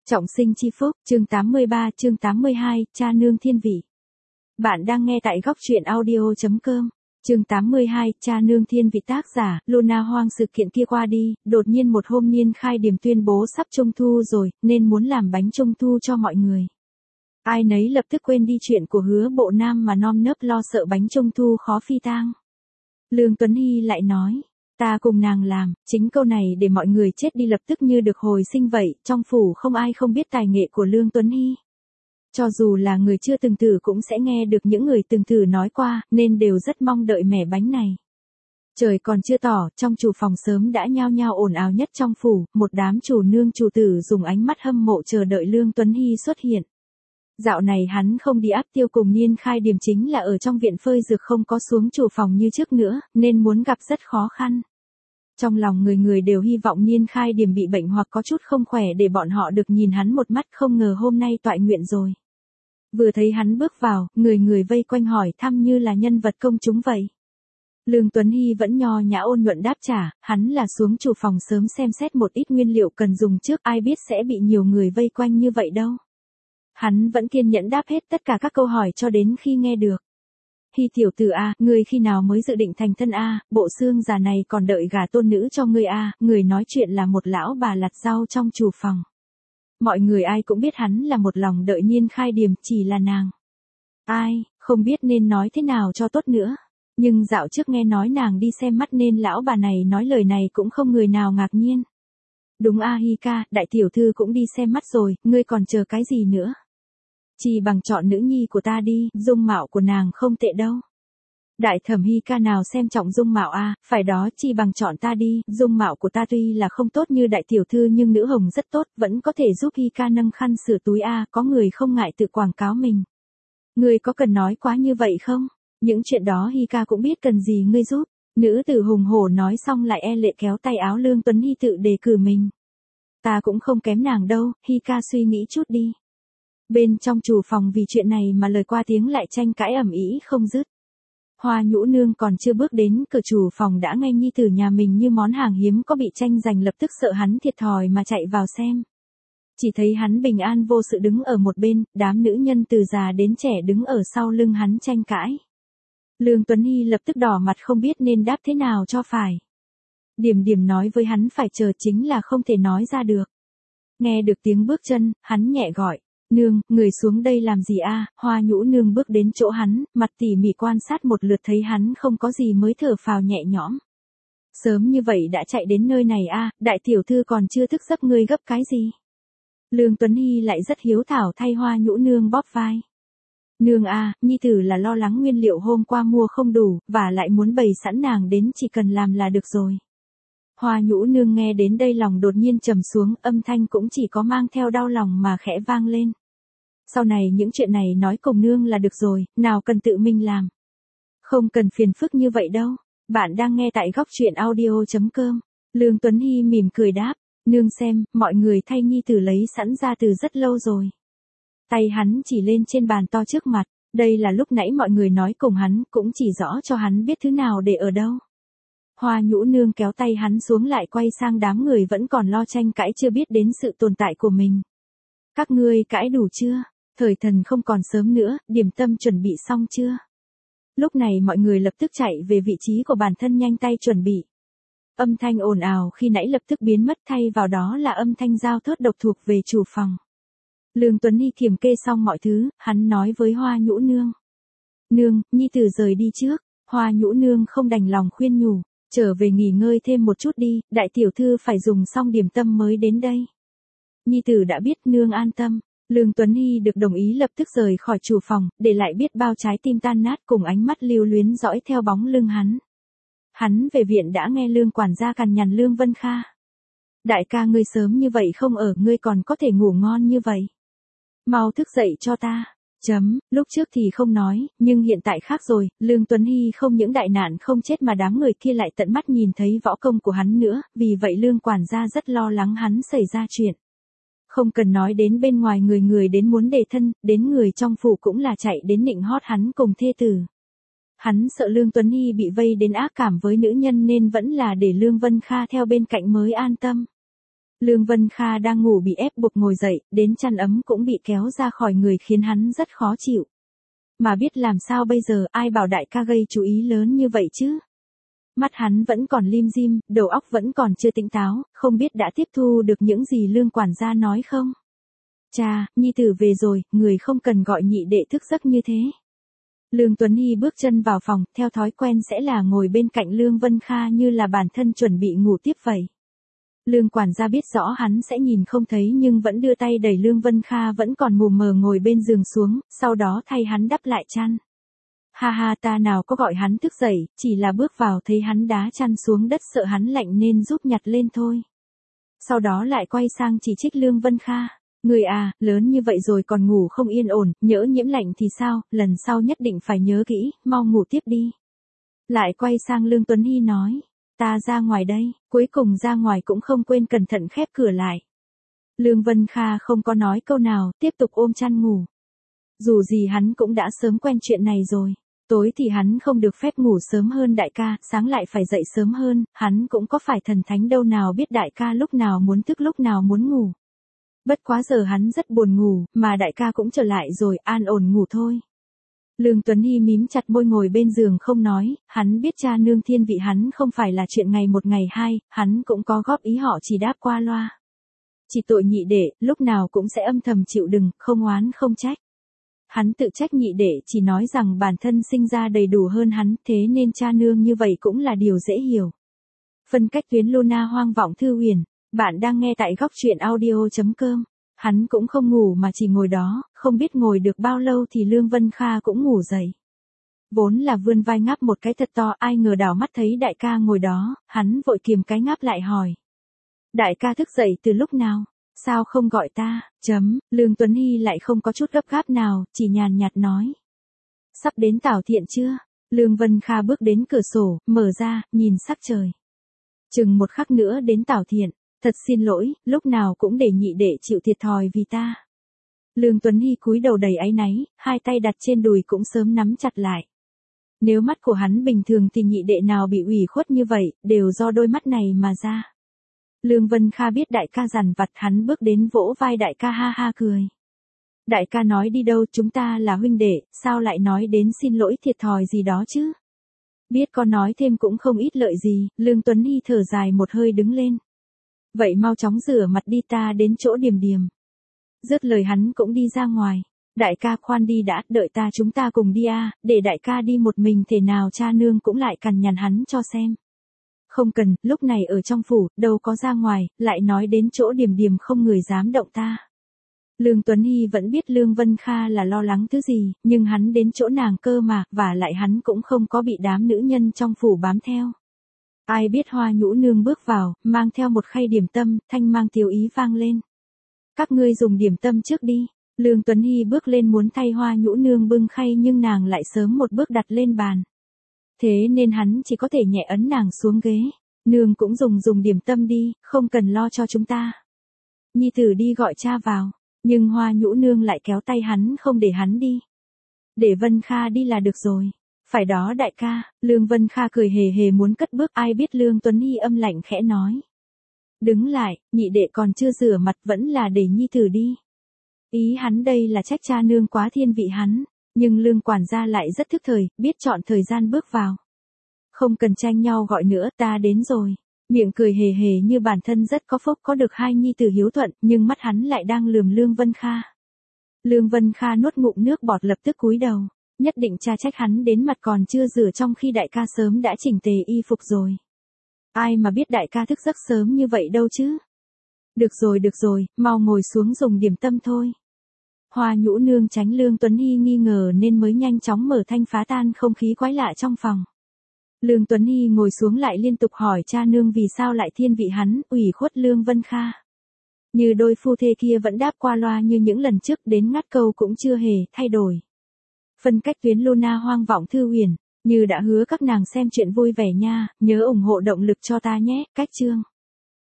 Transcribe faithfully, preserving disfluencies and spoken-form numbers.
Trọng sinh chi phúc, chương tám mươi ba, chương tám mươi hai, cha nương thiên vị. Bạn đang nghe tại góc truyện audio chấm com. Chương tám mươi hai, cha nương thiên vị, tác giả, Luna Hoang. Sự kiện kia qua đi, đột nhiên một hôm Niên Khai Điềm tuyên bố sắp trung thu rồi, nên muốn làm bánh trung thu cho mọi người. Ai nấy lập tức quên đi chuyện của Hứa Bộ Nam mà nom nớp lo sợ bánh trung thu khó phi tang. Lương Tuấn Hy lại nói, ta cùng nàng làm. Chính câu này để mọi người chết đi lập tức như được hồi sinh vậy, trong phủ không ai không biết tài nghệ của Lương Tuấn Hy. Cho dù là người chưa từng thử cũng sẽ nghe được những người từng thử nói qua, nên đều rất mong đợi mẻ bánh này. Trời còn chưa tỏ, trong chủ phòng sớm đã nhao nhao ồn ào nhất trong phủ, một đám chủ nương chủ tử dùng ánh mắt hâm mộ chờ đợi Lương Tuấn Hy xuất hiện. Dạo này hắn không đi áp tiêu cùng Niên Khai Điềm, chính là ở trong viện phơi dược, không có xuống chủ phòng như trước nữa, nên muốn gặp rất khó khăn. Trong lòng người người đều hy vọng Niên Khai Điềm bị bệnh hoặc có chút không khỏe để bọn họ được nhìn hắn một mắt, không ngờ hôm nay toại nguyện rồi. Vừa thấy hắn bước vào, người người vây quanh hỏi thăm như là nhân vật công chúng vậy. Lương Tuấn Hy vẫn nho nhã ôn nhuận đáp trả, hắn là xuống chủ phòng sớm xem xét một ít nguyên liệu cần dùng trước, ai biết sẽ bị nhiều người vây quanh như vậy đâu. Hắn vẫn kiên nhẫn đáp hết tất cả các câu hỏi cho đến khi nghe được. Hy tiểu tử a, ngươi khi nào mới dự định thành thân a, bộ xương già này còn đợi gả tôn nữ cho ngươi a, người nói chuyện là một lão bà lặt rau trong chủ phòng. Mọi người ai cũng biết hắn là một lòng đợi Niên Khai Điềm, chỉ là nàng. Ai, không biết nên nói thế nào cho tốt nữa. Nhưng dạo trước nghe nói nàng đi xem mắt nên lão bà này nói lời này cũng không người nào ngạc nhiên. Đúng a Hy ca, đại tiểu thư cũng đi xem mắt rồi, ngươi còn chờ cái gì nữa? Chỉ bằng chọn nữ nhi của ta đi, dung mạo của nàng không tệ đâu. Đại thẩm Hy ca nào xem trọng dung mạo a, phải đó, chỉ bằng chọn ta đi, dung mạo của ta tuy là không tốt như đại tiểu thư nhưng nữ hồng rất tốt, vẫn có thể giúp Hy ca nâng khăn sửa túi a, có người không ngại tự quảng cáo mình. Ngươi có cần nói quá như vậy không? Những chuyện đó Hy ca cũng biết, cần gì ngươi giúp. Nữ tử hùng hổ nói xong lại e lệ kéo tay áo Lương Tuấn Hy tự đề cử mình. Ta cũng không kém nàng đâu, Hy ca suy nghĩ chút đi. Bên trong chủ phòng vì chuyện này mà lời qua tiếng lại tranh cãi ầm ĩ không dứt. Hoa Nhũ Nương còn chưa bước đến cửa chủ phòng đã nghe nhi tử nhà mình như món hàng hiếm có bị tranh giành, lập tức sợ hắn thiệt thòi mà chạy vào xem. Chỉ thấy hắn bình an vô sự đứng ở một bên, đám nữ nhân từ già đến trẻ đứng ở sau lưng hắn tranh cãi. Lương Tuấn Hy lập tức đỏ mặt không biết nên đáp thế nào cho phải. Điềm Điềm nói với hắn phải chờ, chính là không thể nói ra được. Nghe được tiếng bước chân, hắn nhẹ gọi. Nương, người xuống đây làm gì a? Hoa Nhũ Nương bước đến chỗ hắn, mặt tỉ mỉ quan sát một lượt, thấy hắn không có gì mới thở phào nhẹ nhõm. Sớm như vậy đã chạy đến nơi này a, đại tiểu thư còn chưa thức giấc, ngươi gấp cái gì? Lương Tuấn Hy lại rất hiếu thảo thay Hoa Nhũ Nương bóp vai. Nương a, nhi tử là lo lắng nguyên liệu hôm qua mua không đủ, và lại muốn bày sẵn nàng đến chỉ cần làm là được rồi. Hoa Nhũ Nương nghe đến đây lòng đột nhiên trầm xuống, âm thanh cũng chỉ có mang theo đau lòng mà khẽ vang lên. Sau này những chuyện này nói cùng nương là được rồi, nào cần tự mình làm. Không cần phiền phức như vậy đâu. Bạn đang nghe tại góc truyện audio chấm com. Lương Tuấn Hy mỉm cười đáp, nương xem, mọi người thay nhi tử lấy sẵn ra từ rất lâu rồi. Tay hắn chỉ lên trên bàn to trước mặt, đây là lúc nãy mọi người nói cùng hắn, cũng chỉ rõ cho hắn biết thứ nào để ở đâu. Hoa Nhũ Nương kéo tay hắn xuống lại quay sang đám người vẫn còn lo tranh cãi chưa biết đến sự tồn tại của mình. Các ngươi cãi đủ chưa? Thời thần không còn sớm nữa, điểm tâm chuẩn bị xong chưa? Lúc này mọi người lập tức chạy về vị trí của bản thân nhanh tay chuẩn bị. Âm thanh ồn ào khi nãy lập tức biến mất, thay vào đó là âm thanh dao thớt độc thuộc về chủ phòng. Lương Tuấn Hy kiểm kê xong mọi thứ, hắn nói với Hoa Nhũ Nương. Nương, nhi tử rời đi trước. Hoa Nhũ Nương không đành lòng khuyên nhủ. Trở về nghỉ ngơi thêm một chút đi, đại tiểu thư phải dùng xong điểm tâm mới đến đây. Nhi tử đã biết, nương an tâm. Lương Tuấn Hy được đồng ý lập tức rời khỏi chủ phòng, để lại biết bao trái tim tan nát cùng ánh mắt lưu luyến dõi theo bóng lưng hắn. Hắn về viện đã nghe Lương quản gia cằn nhằn Lương Vân Kha. Đại ca ngươi sớm như vậy không ở, ngươi còn có thể ngủ ngon như vậy. Mau thức dậy cho ta. Chấm, lúc trước thì không nói, nhưng hiện tại khác rồi, Lương Tuấn Hy không những đại nạn không chết mà đám người kia lại tận mắt nhìn thấy võ công của hắn nữa, vì vậy Lương quản gia rất lo lắng hắn xảy ra chuyện. Không cần nói đến bên ngoài người người đến muốn đề thân, đến người trong phủ cũng là chạy đến nịnh hót hắn cùng thê tử. Hắn sợ Lương Tuấn Hy bị vây đến ác cảm với nữ nhân nên vẫn là để Lương Vân Kha theo bên cạnh mới an tâm. Lương Vân Kha đang ngủ bị ép buộc ngồi dậy, đến chăn ấm cũng bị kéo ra khỏi người khiến hắn rất khó chịu. Mà biết làm sao bây giờ, ai bảo đại ca gây chú ý lớn như vậy chứ? Mắt hắn vẫn còn lim dim, đầu óc vẫn còn chưa tỉnh táo, không biết đã tiếp thu được những gì Lương quản gia nói không? Cha, nhi tử về rồi, người không cần gọi nhị đệ thức giấc như thế. Lương Tuấn Hy bước chân vào phòng, theo thói quen sẽ là ngồi bên cạnh Lương Vân Kha như là bản thân chuẩn bị ngủ tiếp vậy. Lương quản gia biết rõ hắn sẽ nhìn không thấy nhưng vẫn đưa tay đẩy Lương Vân Kha vẫn còn mù mờ ngồi bên giường xuống, sau đó thay hắn đắp lại chăn. Ha ha, ta nào có gọi hắn thức dậy, chỉ là bước vào thấy hắn đá chăn xuống đất sợ hắn lạnh nên giúp nhặt lên thôi. Sau đó lại quay sang chỉ trích Lương Vân Kha. Người à, lớn như vậy rồi còn ngủ không yên ổn, nhỡ nhiễm lạnh thì sao, lần sau nhất định phải nhớ kỹ, mau ngủ tiếp đi. Lại quay sang Lương Tuấn Hy nói, ta ra ngoài đây, cuối cùng ra ngoài cũng không quên cẩn thận khép cửa lại. Lương Vân Kha không có nói câu nào, tiếp tục ôm chăn ngủ. Dù gì hắn cũng đã sớm quen chuyện này rồi. Tối thì hắn không được phép ngủ sớm hơn đại ca, sáng lại phải dậy sớm hơn, hắn cũng có phải thần thánh đâu nào biết đại ca lúc nào muốn thức lúc nào muốn ngủ. Bất quá giờ hắn rất buồn ngủ, mà đại ca cũng trở lại rồi, an ổn ngủ thôi. Lương Tuấn Hy mím chặt môi ngồi bên giường không nói, hắn biết cha nương thiên vị hắn không phải là chuyện ngày một ngày hai, hắn cũng có góp ý họ chỉ đáp qua loa. Chỉ tội nhị đệ, lúc nào cũng sẽ âm thầm chịu đựng, không oán không trách. Hắn tự trách nhị đệ chỉ nói rằng bản thân sinh ra đầy đủ hơn hắn, thế nên cha nương như vậy cũng là điều dễ hiểu. Phân cách tuyến Luna hoang vọng thư huyền, bạn đang nghe tại góc truyện audio chấm com. Hắn cũng không ngủ mà chỉ ngồi đó, không biết ngồi được bao lâu thì Lương Vân Kha cũng ngủ dậy. Vốn là vươn vai ngáp một cái thật to, ai ngờ đảo mắt thấy đại ca ngồi đó, hắn vội kiềm cái ngáp lại hỏi. Đại ca thức dậy từ lúc nào? Sao không gọi ta? Chấm, Lương Tuấn Hy lại không có chút gấp gáp nào, chỉ nhàn nhạt nói. Sắp đến Tảo Thiện chưa? Lương Vân Kha bước đến cửa sổ, mở ra, nhìn sắc trời. Chừng một khắc nữa đến Tảo Thiện. Thật xin lỗi, lúc nào cũng để nhị đệ chịu thiệt thòi vì ta. Lương Tuấn Hy cúi đầu đầy áy náy, hai tay đặt trên đùi cũng sớm nắm chặt lại. Nếu mắt của hắn bình thường thì nhị đệ nào bị ủy khuất như vậy, đều do đôi mắt này mà ra. Lương Vân Kha biết đại ca dằn vặt, hắn bước đến vỗ vai đại ca ha ha cười. Đại ca nói đi đâu, chúng ta là huynh đệ, sao lại nói đến xin lỗi thiệt thòi gì đó chứ? Biết con nói thêm cũng không ít lợi gì, Lương Tuấn Hy thở dài một hơi đứng lên. Vậy mau chóng rửa mặt đi, ta đến chỗ Điềm Điềm. Dứt lời hắn cũng đi ra ngoài. Đại ca khoan đi đã, đợi ta chúng ta cùng đi à, để đại ca đi một mình thể nào cha nương cũng lại cằn nhằn hắn cho xem. Không cần, lúc này ở trong phủ, đâu có ra ngoài, lại nói đến chỗ Điềm Điềm không người dám động ta. Lương Tuấn Hy vẫn biết Lương Vân Kha là lo lắng thứ gì, nhưng hắn đến chỗ nàng cơ mà, và lại hắn cũng không có bị đám nữ nhân trong phủ bám theo. Ai biết Hoa Nhũ Nương bước vào, mang theo một khay điểm tâm, thanh mang tiêu ý vang lên. Các ngươi dùng điểm tâm trước đi. Lương Tuấn Hy bước lên muốn thay Hoa Nhũ Nương bưng khay nhưng nàng lại sớm một bước đặt lên bàn. Thế nên hắn chỉ có thể nhẹ ấn nàng xuống ghế. Nương cũng dùng dùng điểm tâm đi, không cần lo cho chúng ta. Nhi tử đi gọi cha vào, nhưng Hoa Nhũ Nương lại kéo tay hắn không để hắn đi. Để Vân Kha đi là được rồi. Phải đó đại ca, Lương Vân Kha cười hề hề muốn cất bước, ai biết Lương Tuấn Hy âm lạnh khẽ nói. Đứng lại, nhị đệ còn chưa rửa mặt vẫn là để nhi tử đi. Ý hắn đây là trách cha nương quá thiên vị hắn, nhưng Lương quản gia lại rất thức thời, biết chọn thời gian bước vào. Không cần tranh nhau gọi nữa, ta đến rồi. Miệng cười hề hề như bản thân rất có phúc có được hai nhi tử hiếu thuận, nhưng mắt hắn lại đang lườm Lương Vân Kha. Lương Vân Kha nuốt ngụm nước bọt lập tức cúi đầu. Nhất định cha trách hắn đến mặt còn chưa rửa trong khi đại ca sớm đã chỉnh tề y phục rồi. Ai mà biết đại ca thức giấc sớm như vậy đâu chứ. Được rồi được rồi, mau ngồi xuống dùng điểm tâm thôi. Hoa Nhũ Nương tránh Lương Tuấn Hy nghi ngờ nên mới nhanh chóng mở thanh phá tan không khí quái lạ trong phòng. Lương Tuấn Hy ngồi xuống lại liên tục hỏi cha nương vì sao lại thiên vị hắn, ủy khuất Lương Vân Kha. Như đôi phu thê kia vẫn đáp qua loa như những lần trước, đến ngắt câu cũng chưa hề thay đổi. Phân cách tuyến Luna hoang vọng thư huyền, như đã hứa các nàng xem chuyện vui vẻ nha, nhớ ủng hộ động lực cho ta nhé, cách chương.